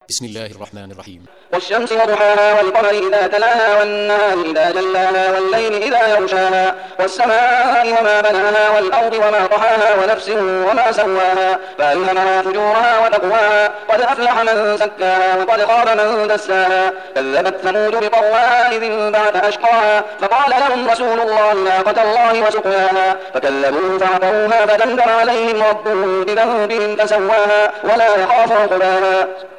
بسم الله الرحمن الرحيم. والشمس وضحاها والقمر إذا تلاها والنهار إذا جلاها والليل إذا يغشاها والسماء وما بناها والأرض وما طحاها ونفس وما سواها فألهمها فجورها وتقواها قد أفلح من زكاها وقد خاب من دساها كذبت ثمود بطغواها إذ انبعث أشقاها فقال لهم رسول الله ناقة الله وسقياها فكذبوه فعقروها فدمدم عليهم ربهم بذنبهم فسواها ولا يخاف عقباها.